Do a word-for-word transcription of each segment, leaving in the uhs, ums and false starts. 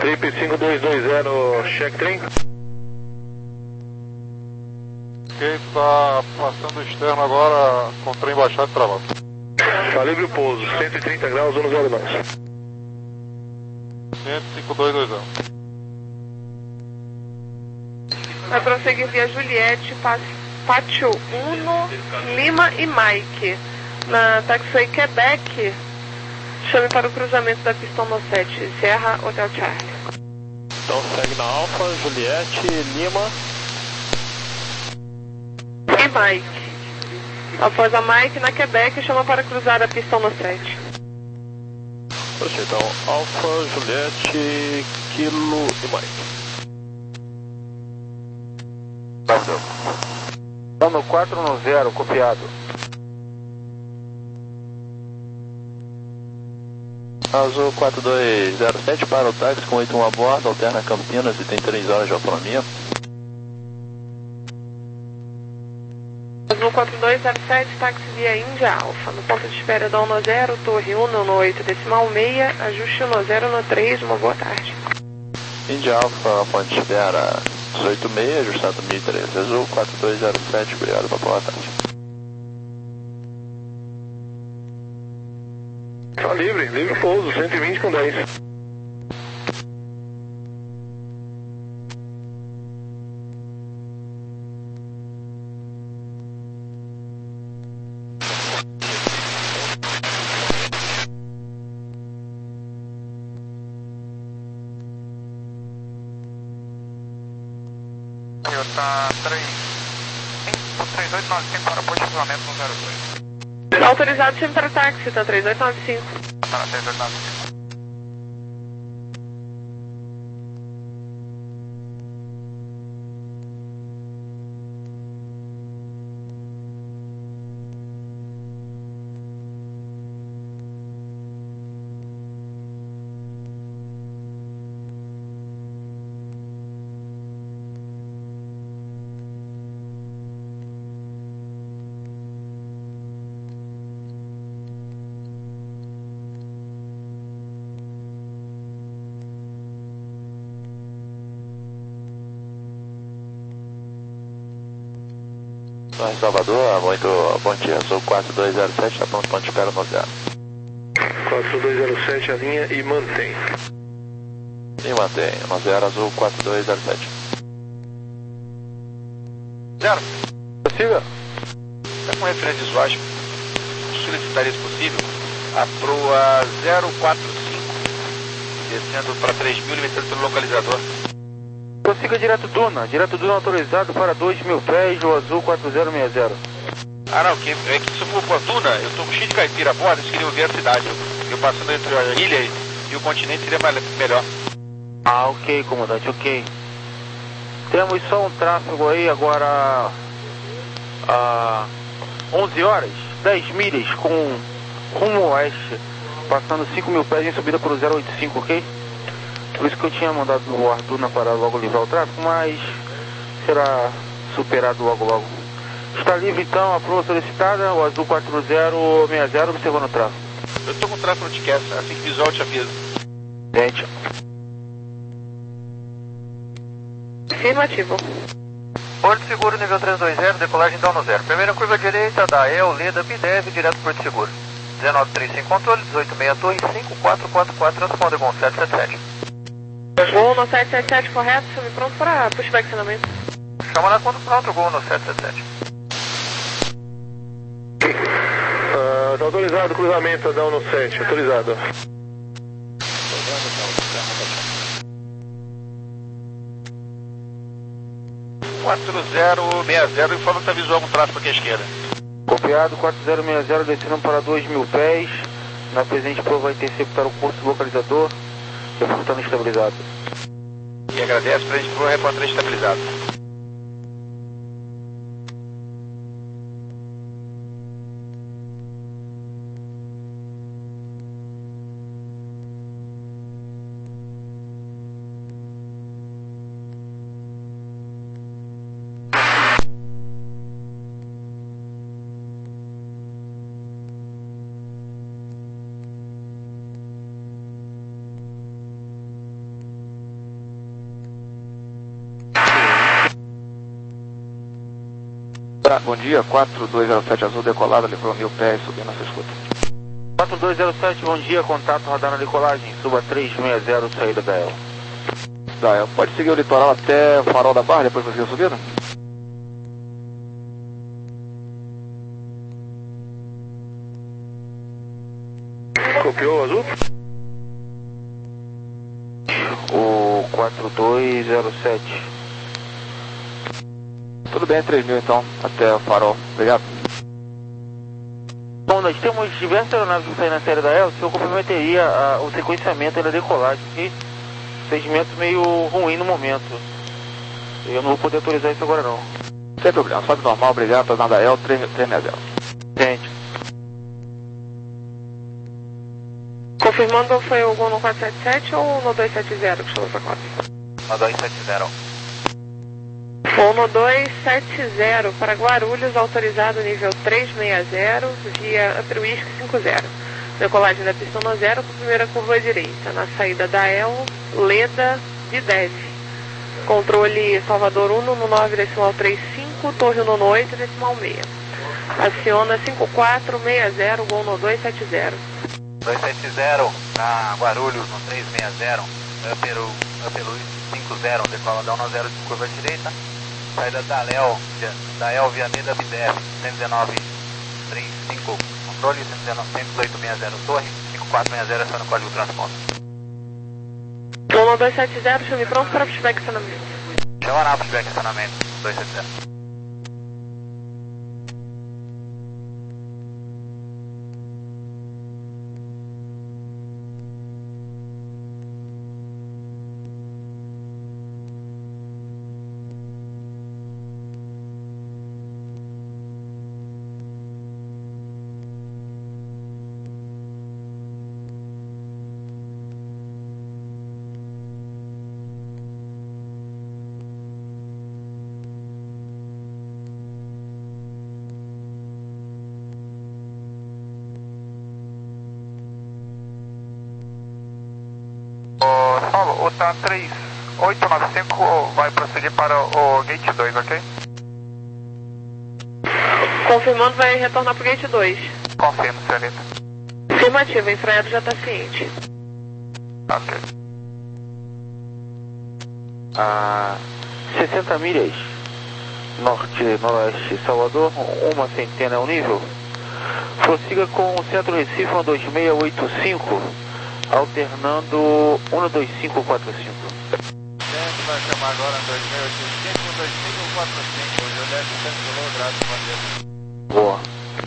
Trip cinco dois dois zero, check trem. Ok, tá passando o externo agora com o trem baixado e travado. Calibre o pouso, cento e trinta graus, um zero dois. cinco dois dois zero. Vai prosseguir via Juliette, Pátio Uno, Lima e Mike. Na Taxiway Quebec, chame para o cruzamento da pista no sete, Sierra Hotel Charlie. Então segue na Alfa, Juliette, Lima e Mike. Após a Mike, na Quebec, chama para cruzar a pista no sete. Então, Alfa, Juliette, Kilo e Mike. Passou. Então no quatro no zero, copiado. Azul quatro dois zero sete para o táxi com oito um a bordo, alterna Campinas e tem três horas de autonomia. Azul quatro dois zero sete, táxi via Índia Alfa, no ponto de espera da Uno zero, Torre Uno no oito decimal seis, ajuste Uno zero no três, uma boa tarde. Índia Alfa, ponto de espera dezoito seis, ajustado mil e treze, Azul quatro dois zero sete, obrigado, uma boa tarde. Tá livre, livre pouso, cento e vinte com dez. Tá três oito nove cinco para posicionamento no zero dois. Autorizado sempre para táxi, tá três oito nove cinco. Tá na três oito nove cinco. Em Salvador, muito bom dia, sou quatro dois zero sete, tá pronto, ponto de espera no zero. quatro dois zero sete, a linha e mantém. E mantém, no zero, azul quatro dois zero sete. Zero. Possível? Está com referência visuais, solicitaria se possível a proa zero quatro cinco, descendo para três mil, limitando pelo localizador. Prossiga direto Duna, direto Duna autorizado para dois mil pés, o azul quatro zero seis zero. Ah não, que, é que se eu for para Duna, eu estou com cheio de caipira a bordo, eles queriam ver a cidade. Eu, eu passando entre a ilha e, e o continente seria mais, melhor. Ah, ok, comandante, ok. Temos só um tráfego aí agora a onze horas, dez milhas com rumo oeste, passando cinco mil pés em subida para o zero oito cinco, ok? Por isso que eu tinha mandado o Arthur para logo livrar o tráfego, mas será superado logo logo. Está livre então a proa solicitada, o azul quatro zero seis zero, observando o tráfego. Eu estou com o tráfego de Kess, assim que visual eu te aviso. Gente. Afirmativo. Porto Seguro nível trezentos e vinte, decolagem down no zero. Primeira curva direita da E L, Leda, Bidev, direto Porto Seguro. dezenove trinta e cinco controle, dezoito seis torre, cinco quatro quatro quatro, transponder com sete sete sete. Gol no sete sete sete, correto? Chame pronto para pushback acionamento. Chama lá quando pronto, gol no sete sete sete. Uh, tá autorizado o cruzamento da Uno sete, autorizado. quatro zero seis zero, informa que está visual com tráfego aqui à esquerda. Copiado, quatro zero seis zero, descendo para dois mil pés. Na presente prova vai interceptar o posto localizador, reportando estabilizado. E agradece para a gente por reportar estabilizado. Tá, bom dia, quatro dois zero sete Azul, decolada, levou mil pés, subindo na sua escuta. quatro dois zero sete, bom dia, contato, radar na decolagem, suba três seis zero, saída da El. Da El, pode seguir o litoral até o farol da Barra, depois você subida? Copiou, Azul? O quatro dois zero sete. Tudo bem, três mil então, até o farol. Obrigado. Bom, nós temos diversas aeronaves que saem na série da El, que eu comprometeria a, o sequenciamento da decolagem, que segmento meio ruim no momento. Eu não vou poder autorizar isso agora não. Sem problema, sobe normal, obrigado, tá dando a El, três seis zero. Gente. Confirmando, foi o Gol no quatro sete sete ou no dois sete zero que chegou essa cota? No dois sete zero. Gol no dois sete zero para Guarulhos, autorizado nível três seis zero, via Upper Whisky cinco zero. Decolagem da pista no zero, com primeira curva à direita. Na saída da El, Leda, Videv. Controle Salvador um no nove, decimal três cinco, Torre no oito, decimal seis. Aciona cinco quatro seis zero, Gol no dois sete zero. dois sete zero, na Guarulhos, no três seis zero, Upper, Upper cinco zero, decola no zero, curva à direita. Saída da El, da El via Leda, Videv, cento e dezenove, três cinco, controle cento e dezoito seis zero, Torre, cinco quatro seis zero, aciona o código transponder. Gol no dois sete zero, chame pronto para feedback estacionamento. Chama na feedback estacionamento, dois sete zero. O T A M três oito nove cinco vai prosseguir para o Gate dois, ok? Confirmando, vai retornar para o Gate dois. Confirmo, senhorita. Afirmativo, o infraero já está ciente. Ok. A sessenta milhas norte-noroeste Salvador, uma centena é o nível. Prossiga com o centro Recife no dois seis oito cinco, alternando um dois cinco quatro cinco. Gente, vai chamar agora no dois seis oito cinco, um dois cinco quatro cinco, Juliette Centro, graças a Deus. Boa.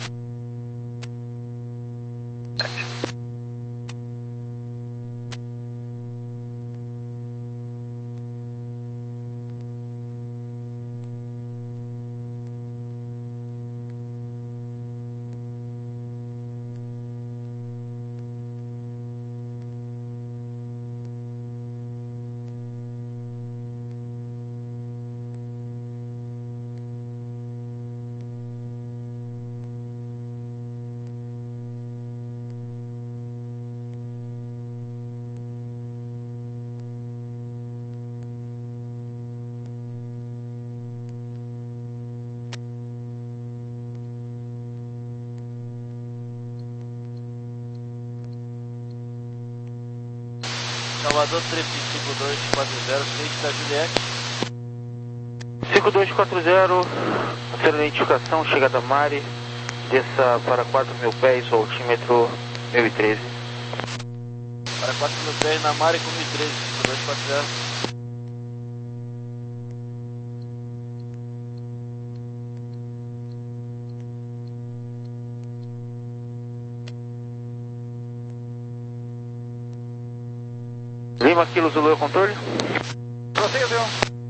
Salvador Trip cinco dois quatro zero, state da Juliette. cinco dois quatro zero, ser identificação, chegada Mari, desça para quatro mil pés, o altímetro mil e treze. Para quatro mil pés na Mari com mil e treze, cinco dois quatro zero. Lima Kilo Zulu, controle. Prossiga, viu?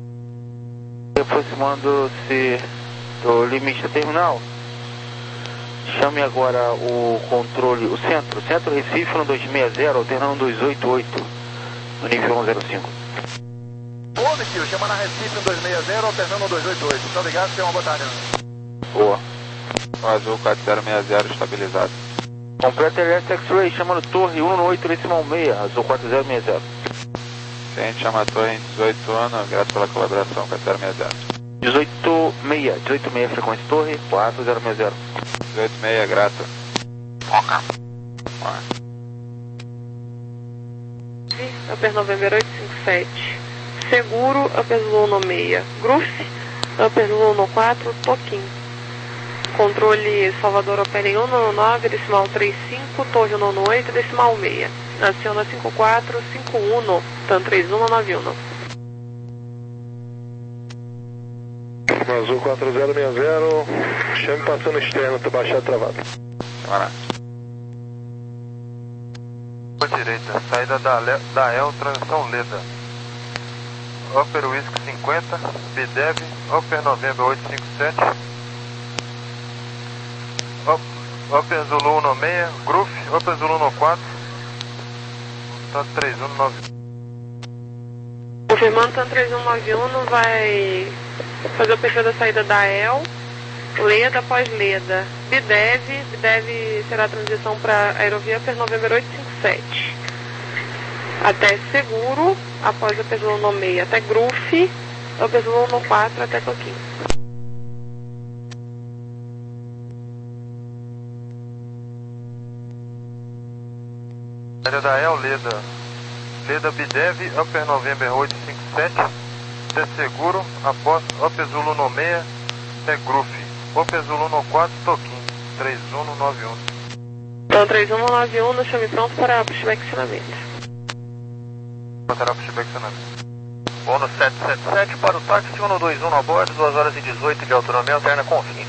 Aproximando-se do limite da terminal. Chame agora o controle, o centro, centro Recife no dois seis zero, alternando dois oito oito, no nível um zero cinco. Pode, tio, chama na Recife no dois seis zero, alternando dois oito oito. Tá ligado? Tem uma batalha. Boa. Azul quatro zero seis zero estabilizado. Completa L S X-Ray, chama no Torre um oito decimal seis, Azul quatro zero seis zero. Cliente chama a torre em dezoito anos, graças pela colaboração, quatro zero seis zero. dezoito seis, dezoito seis, frequência torre, quatro zero seis zero. dezoito seis, grato. Foca. Upper November oito cinco sete. Seguro, Upper Zulu seis. Groove, Upper Zulu quatro, Toquim. Controle Salvador Opera em cento e noventa e nove, decimal trinta e cinco, Torre cento e noventa e oito, decimal seis. Aciona cinco quatro cinco um, TAN três um nove um. Azul quatro zero seis zero, chame passando externo, tô baixado travado. Bora. Rua direita, saída da, Le da El, transição Leda. Upper Whisky cinquenta, B D E V, Upper November oito cinco sete. Up, Upper Zulu seis, Groove, Upper Zulu quatro, TAN três um nove um. Confirmando, TAN três um nove um vai fazer o perfil da saída da El, Leda após Leda. B D E V, B D E V será a transição para aerovia Upper November oito cinco sete. Até Seguro, após Upper Zulu seis até Groove, Upper Zulu quatro até Toquim. Área da El, Leda. Leda B D E V, Upper November oito cinco sete. Até Seguro, após Upper Zulu seis, até Groove. Upper Zulu quatro, Toquim, três um nove um. Então, três um nove um, no chame pronto para pushback acionamento. Botará pushback acionamento. Ono sete sete sete para o táxi cento e vinte e um a bordo, duas horas e dezoito de autonomia alterna com fim.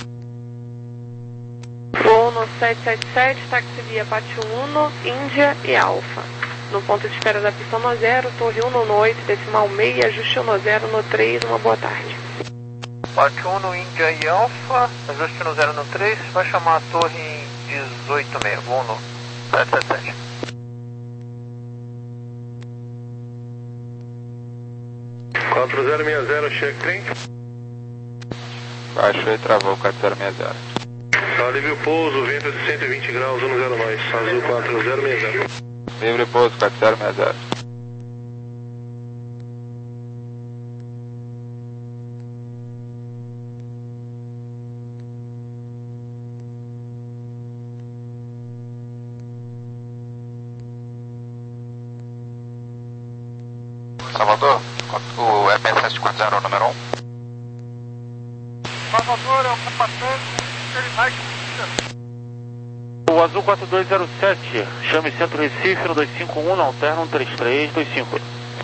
Ono sete sete sete, táxi via Pátio um, Índia e Alfa. No ponto de espera da pista no zero, torre cento e noventa e oito, decimal seis, ajuste no zero no três, uma boa tarde. Pátio um, Índia e Alfa, ajuste no zero no três, vai chamar a torre em dezoito seis, Ono sete sete sete. quatro zero seis zero, check trem. Baixou e travou quatro zero seis zero. Tá livre o pouso, vento de cento e vinte graus, um zero mais. Azul quatro zero seis zero. Livre pouso quatro zero seis zero. Salvador, o E P sete quatro zero, número um. Salvador, é o capacete, ele vai que O Azul quatro dois zero sete, chame Centro Recife no dois cinco um, não alterna um três três dois cinco.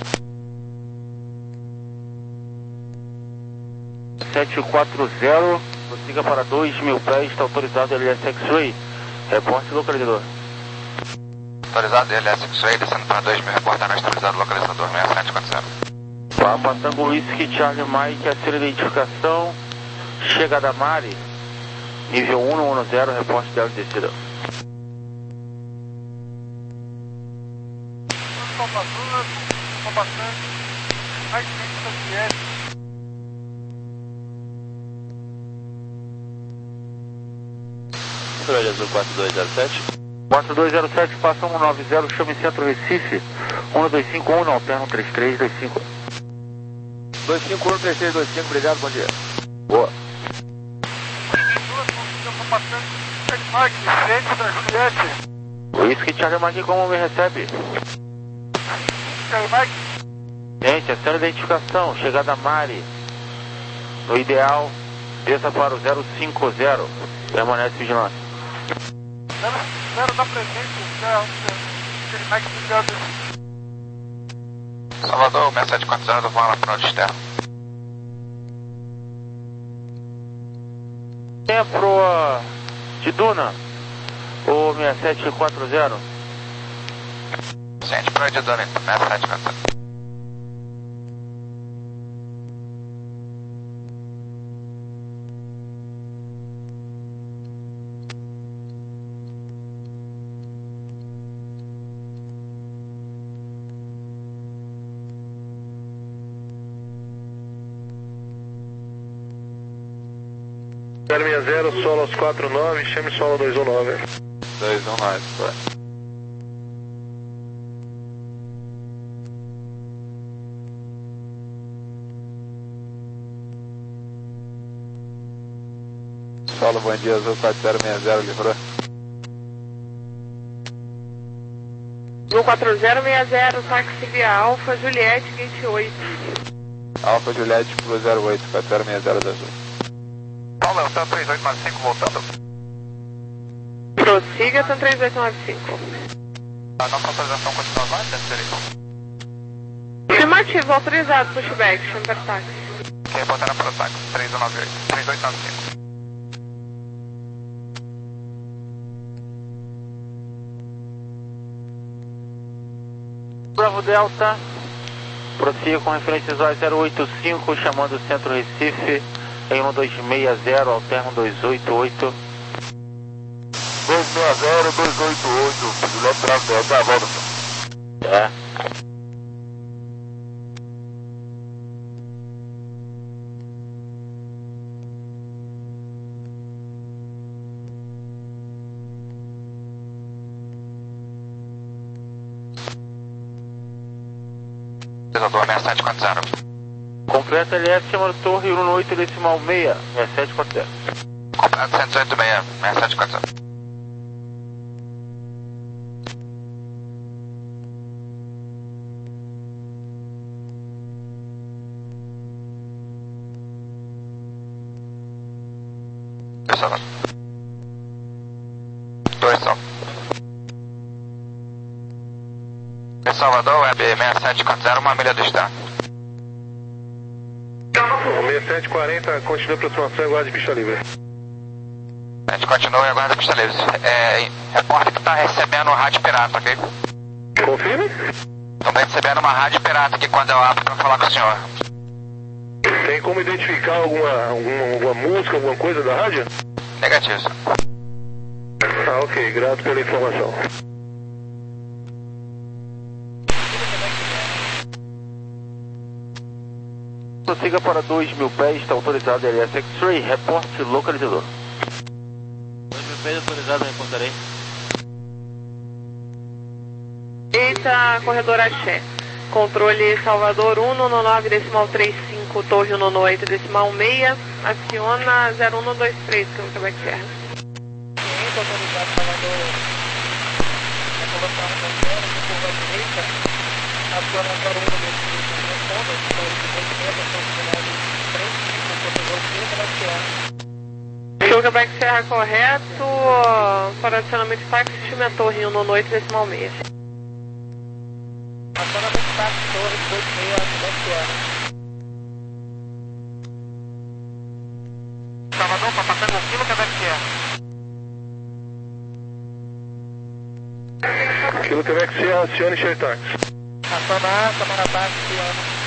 sete quatro zero, prossiga para dois mil pés, está autorizado L S X-Ray, reporte localizador. Autorizado L S X-Ray, descendo para dois mil, reportando autorizado localizador seis sete quatro zero. Papa Tango Whisky, Charlie Mike, assina identificação, chegada Mari, nível um um zero, reporte dela descida. Salvador, capacete, mais quente da Controle Azul quatro dois zero sete. quatro dois zero sete, passa um nove zero, chame Centro Recife, um dois cinco um, não alterna um três três dois cinco. dois cinco um, três três dois cinco, obrigado, bom dia. Boa. Whisky Charlie Mike, como me recebe? Gente, assina identificação, chegada Mari. No ideal, desça para o zero cinco zero, permanece vigilante. Zero da presente, ele vai que Salvador, seis sete quatro zero, vou lá para o externo. Quem é proa de Duna? O seis sete quatro zero? Gente, proa de Duna, então, seis sete quatro zero. zero seis zero, Solos quatro nove, chame Solo dois um nove. dois um nove, foi. Solo, bom dia, Azul quatro zero seis zero, livrou. Azul quatro zero seis zero, táxi via Alfa, Juliette, vinte e oito. Alfa Juliette pro zero oito, quatro zero seis zero da Azul. Paulo, é o três oito nove cinco voltando. Prossiga, Tan três oito nove cinco. A nossa autorização continua válida, senhorita? Afirmativo, autorizado, pushback, chame para táxi. Quer botar na Protax, três um nove oito, três oito nove cinco. Bravo Delta, prossiga com referência zero oito cinco, chamando o centro Recife em um dois seis zero, alterno dois oito oito. dois seis zero, dois oito oito, Juliette Bravo Delta, a volta. É. Pesador seis sete quatro zero. Completa L F, chamando torre um oito decimal seis, seis sete quatro zero. Completo cento e oito seis, seis sete quatro zero. Salvador. Dois são. Salvador, Web seis sete quatro zero, uma milha do estado. seis sete quarenta, continua a aproximação e aguarde pista livre. A gente continua e aguarda pista livre. É, repórter que está recebendo rádio pirata, ok? Confirme? Estamos recebendo uma rádio pirata aqui quando eu abro para falar com o senhor. Tem como identificar alguma, alguma, alguma música, alguma coisa da rádio? Negativo, senhor. Ah, ok, grato pela informação. Prossiga para dois mil pés, está autorizado L S X-Ray, reporte localizador. dois mil pés autorizado, reportarei. Eita, corredor Axé. Controle Salvador um nove nove decimal trinta e cinco, torre um oito decimal seis, aciona zero um dois três, que é o Quebec Serra. Ciência autorizado, Salvador. A colocação da zero, curva à direita, aciona zero um dois três, responda, torre de oitenta, torre de três, corredor trinta, aciona. O Quebec Serra correto, para acionamento de táxi, chame a torre um oito decimal seis. Acionamento de táxi, torre dois seis, aciona. Salvador, está passando um quilo, Quebec Serra. Aquilo que vai que você acione Share Taxi. Acionar, tomar ataque, aciona.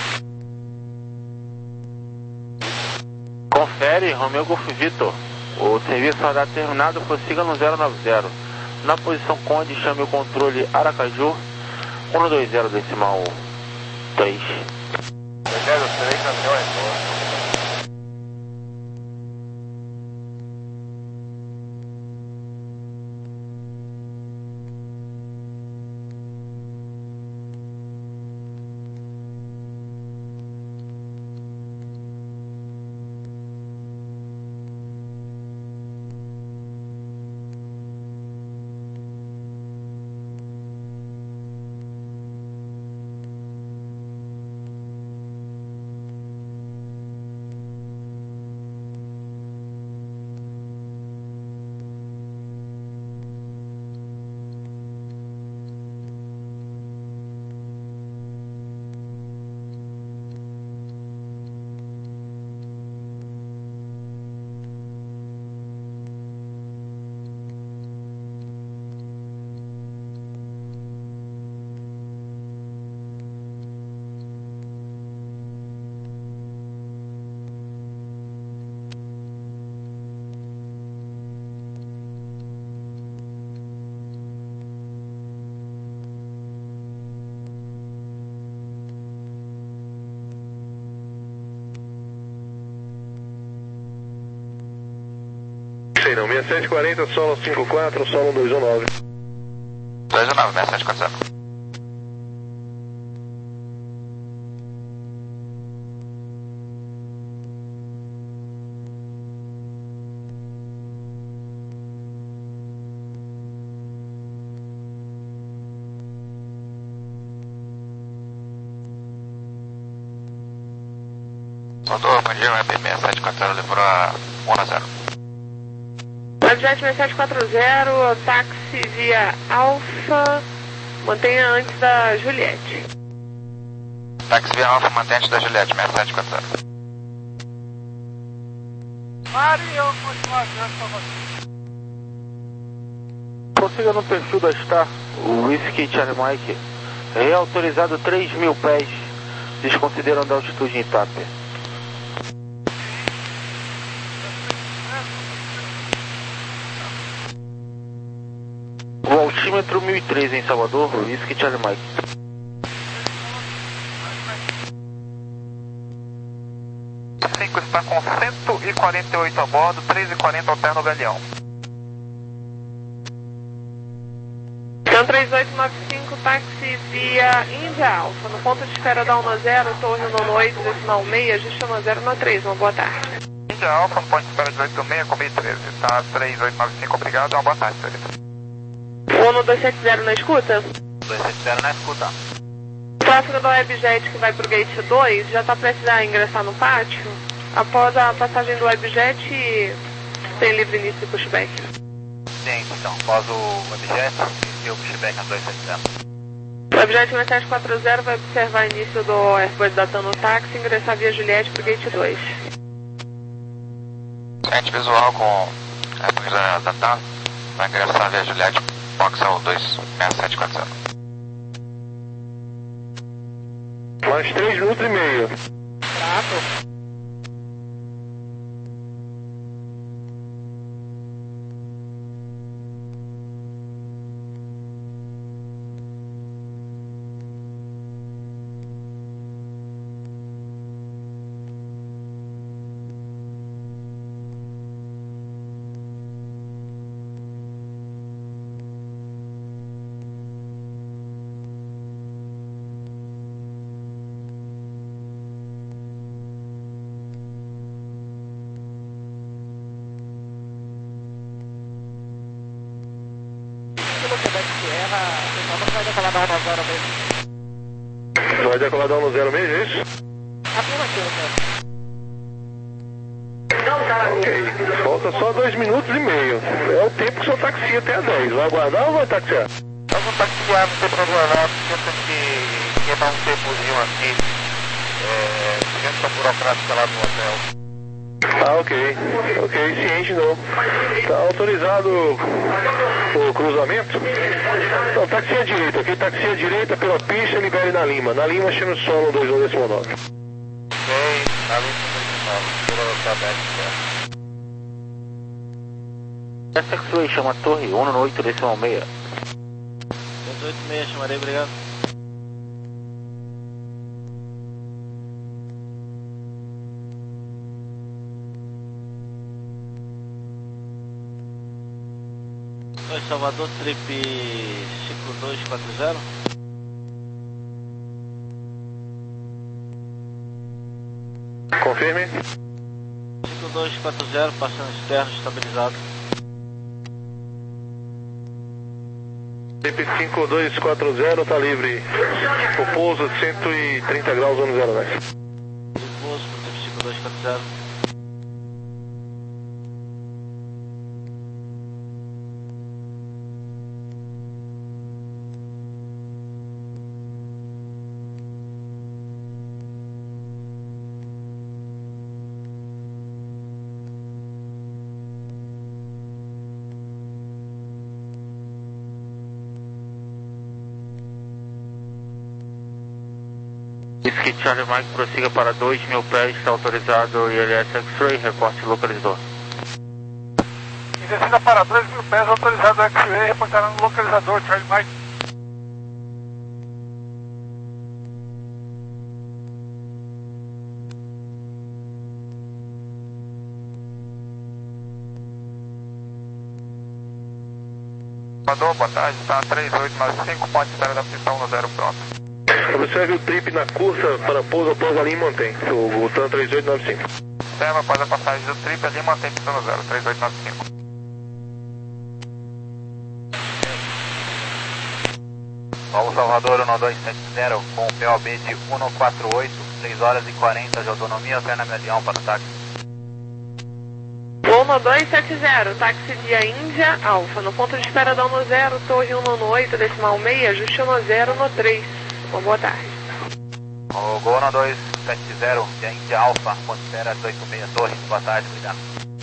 Confere, Romeo Golf Vitor. O serviço será terminado, prossiga no zero nove zero. Na posição Conde, chame o controle Aracaju, um dois zero decimal três. zero três, avião é bom. Sei não, seis sete quarenta, solo cinco quatro, solo dois um nove. dois um nove, seis sete quatro zero. Salvador, bom dia, o Web seis sete quatro zero livrou a um a zero. Webjet seis sete quatro zero, táxi via Alfa, mantenha antes da Juliette. Táxi via Alfa, mantenha antes da Juliette, seis sete quatro zero. Mario, continuação, por favor. Prossiga no perfil da Star, o Whiskey Charlie Mike. Reautorizado três mil pés, desconsiderando a altitude em Tapia. O altímetro mil e três em Salvador, Whiskey Charlie Mike. cinco está com cento e quarenta e oito a bordo, três e quarenta alterna o Galeão. Então três oito nove cinco, táxi via Índia Alfa, no ponto de espera da um zero, torre nono oito, decimal seis, ajuste um zero no três, uma boa tarde. Índia Alfa, no ponto de espera de oito seis, comi treze, tá três oito nove cinco, obrigado, uma boa tarde, senhorita. Ono dois sete zero na escuta? dois sete zero na escuta. Tráfego da Webjet que vai para o Gate dois, já está prestes a ingressar no pátio? Após a passagem do Webjet, tem livre início de pushback. Sim, então, após o Webjet, e o pushback na dois sete zero. O Webjet seis sete quatro zero vai observar o início do Airbus da Tano Táxi e ingressar via Juliette para o Gate dois. Frente visual com Airbus da, da TAM, vai ingressar via Juliette, Voxel dois seis sete quatro zero. Mais três minutos e meio. Trato. Vai decolar da um zero mesmo. Vai decolar da um zero mesmo, é isso? Afirmativo, senhor. Ok. Falta só dois minutos e meio. É o tempo que o seu taxi até a dez. Vai aguardar ou vai taxiar? Nós vamos taxiar, não tem problema não, tenta que quebrar um tempozinho aqui, é, dentro da burocrática lá no hotel. Ah, ok. Ok, ciente não. Tá autorizado o cruzamento? Não, táxi à direita, ok? Táxi à direita pela pista, libere na Lima. Na Lima, chama o solo dois um decimal nove. Ok, na Lima decimal nove, por aberto, certo? Essa X-Ray chama Torre um oito decimal seis. cento e oito seis, chamarei, obrigado. Oi, Salvador, trip cinco dois quatro zero. Confirme. cinco dois quatro zero, passando externo, estabilizado. Trip cinco dois quatro zero, tá livre. O pouso cento e trinta graus, ano zero dez. Pouso pro trip cinco dois quatro zero. Whiskey Charlie Mike, prossiga para dois mil pés, está autorizado I L S X-Ray, reporte localizador. Em descida para dois mil pés, autorizado X-Ray, reportará no localizador, Charlie Mike. Salvador, boa tarde, está três oito nove cinco, ponte de espera da pista um zero pronto. Observe o trip na cursa para pouso após a linha mantém. O TAM três oito nove cinco. Observa após a passagem do trip, ali mantém pista no zero, três oito nove cinco. Paulo Salvador um dois sete zero com P O B de um quatro oito. três horas e quarenta de autonomia, alterna medião para o táxi. Loma dois sete zero, táxi via Índia, Alfa, no ponto de espera da no zero, torre um no oito, decimal seis, ajuste no zero no três. Uma boa tarde. O Gol no dois sete zero, via Índia, Alfa, ponto de espera dezoito seis, torre, boa tarde, obrigado.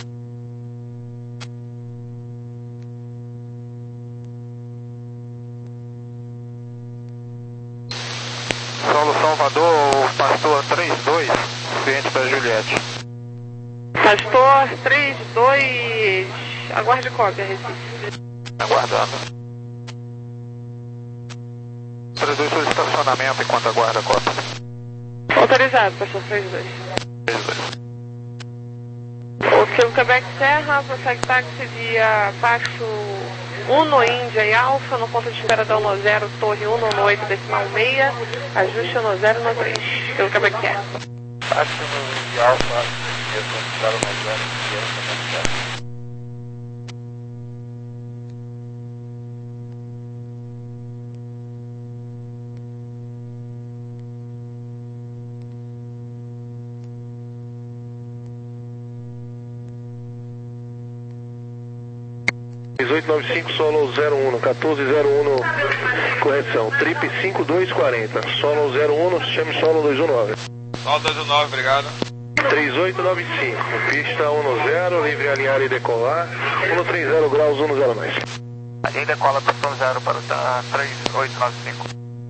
Solo Salvador, Pastor três dois, cliente da Juliette. Pastor três dois, aguarde cópia, Recife. Aguardando. três dois sobre estacionamento enquanto aguarda a cópia. Autorizado, Pastor três dois. três dois. Ok, o Quebec Serra, prossegue táxi via Paxo um no Índia e Alfa, no ponto de espera da no zero, torre um no oito, decimal seis, ajuste no zero no três, pelo Quebec Serra. Táxi no de Alfa, eu estou esperando no zero, eu estou dezoito noventa e cinco, solo zero um, quatorze zero um, correção, trip cinco dois quarenta, solo zero um, chame solo dois um nove. Solo dois um nove, obrigado. três oito nove cinco, pista um no zero, livre alinhar e decolar, um três zero graus, um zero mais. A gente decola pista zero para o três oito nove cinco.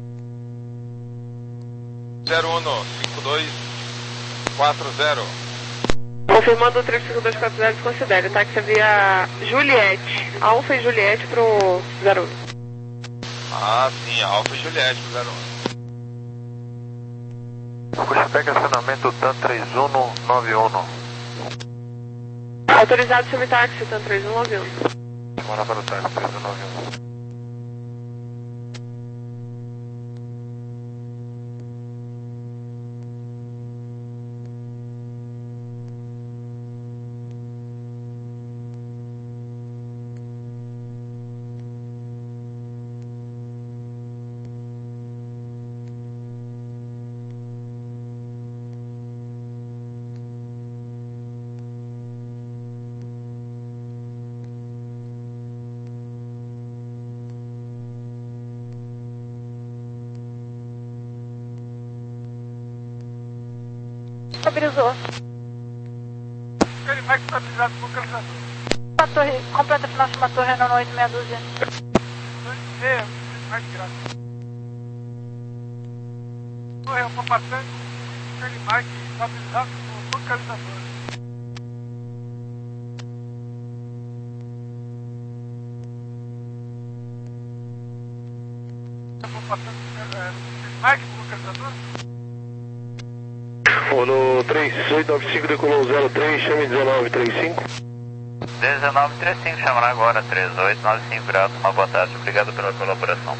zero um cinco dois quatro zero. Confirmando o três cinco dois quatro zero, considere, táxi via Juliette, Alfa e Juliette pro zero um. Ah, sim, Alfa e Juliette pro zero um. Puxapé, acionamento TAM três um nove um. Autorizado semitáxi, TAM três um nove um. Bora para o táxi três um nove um. Estabilizou. Ele vai estabilizado com o localizador. Uma torre, completa final de uma torre no oito meia dúzia. É, mais graça. Torre, uma passante, ele vai estabilizado com o localizador. Uma passante, ele vai com o localizador? No três oito nove cinco, decolou zero três, chame dezenove trinta e cinco. dezenove trinta e cinco, chamará agora, três oito nove cinco graus, uma boa tarde, obrigado pela colaboração.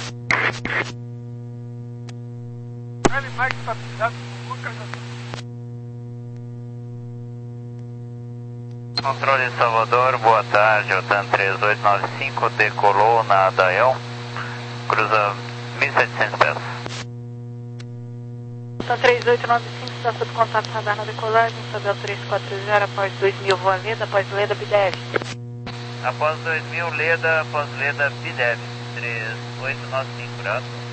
Ele vai estabilizado com o localizador. Controle de Salvador, boa tarde, o TAM três oito nove cinco decolou na Dael, cruza mil e setecentos pés. TAM três oito nove cinco está sob contato radar na decolagem, sob o três quatro zero, após dois mil, voa Leda, após Leda, B D F. Após dois mil, Leda, após Leda, B D F, três oito nove cinco graus.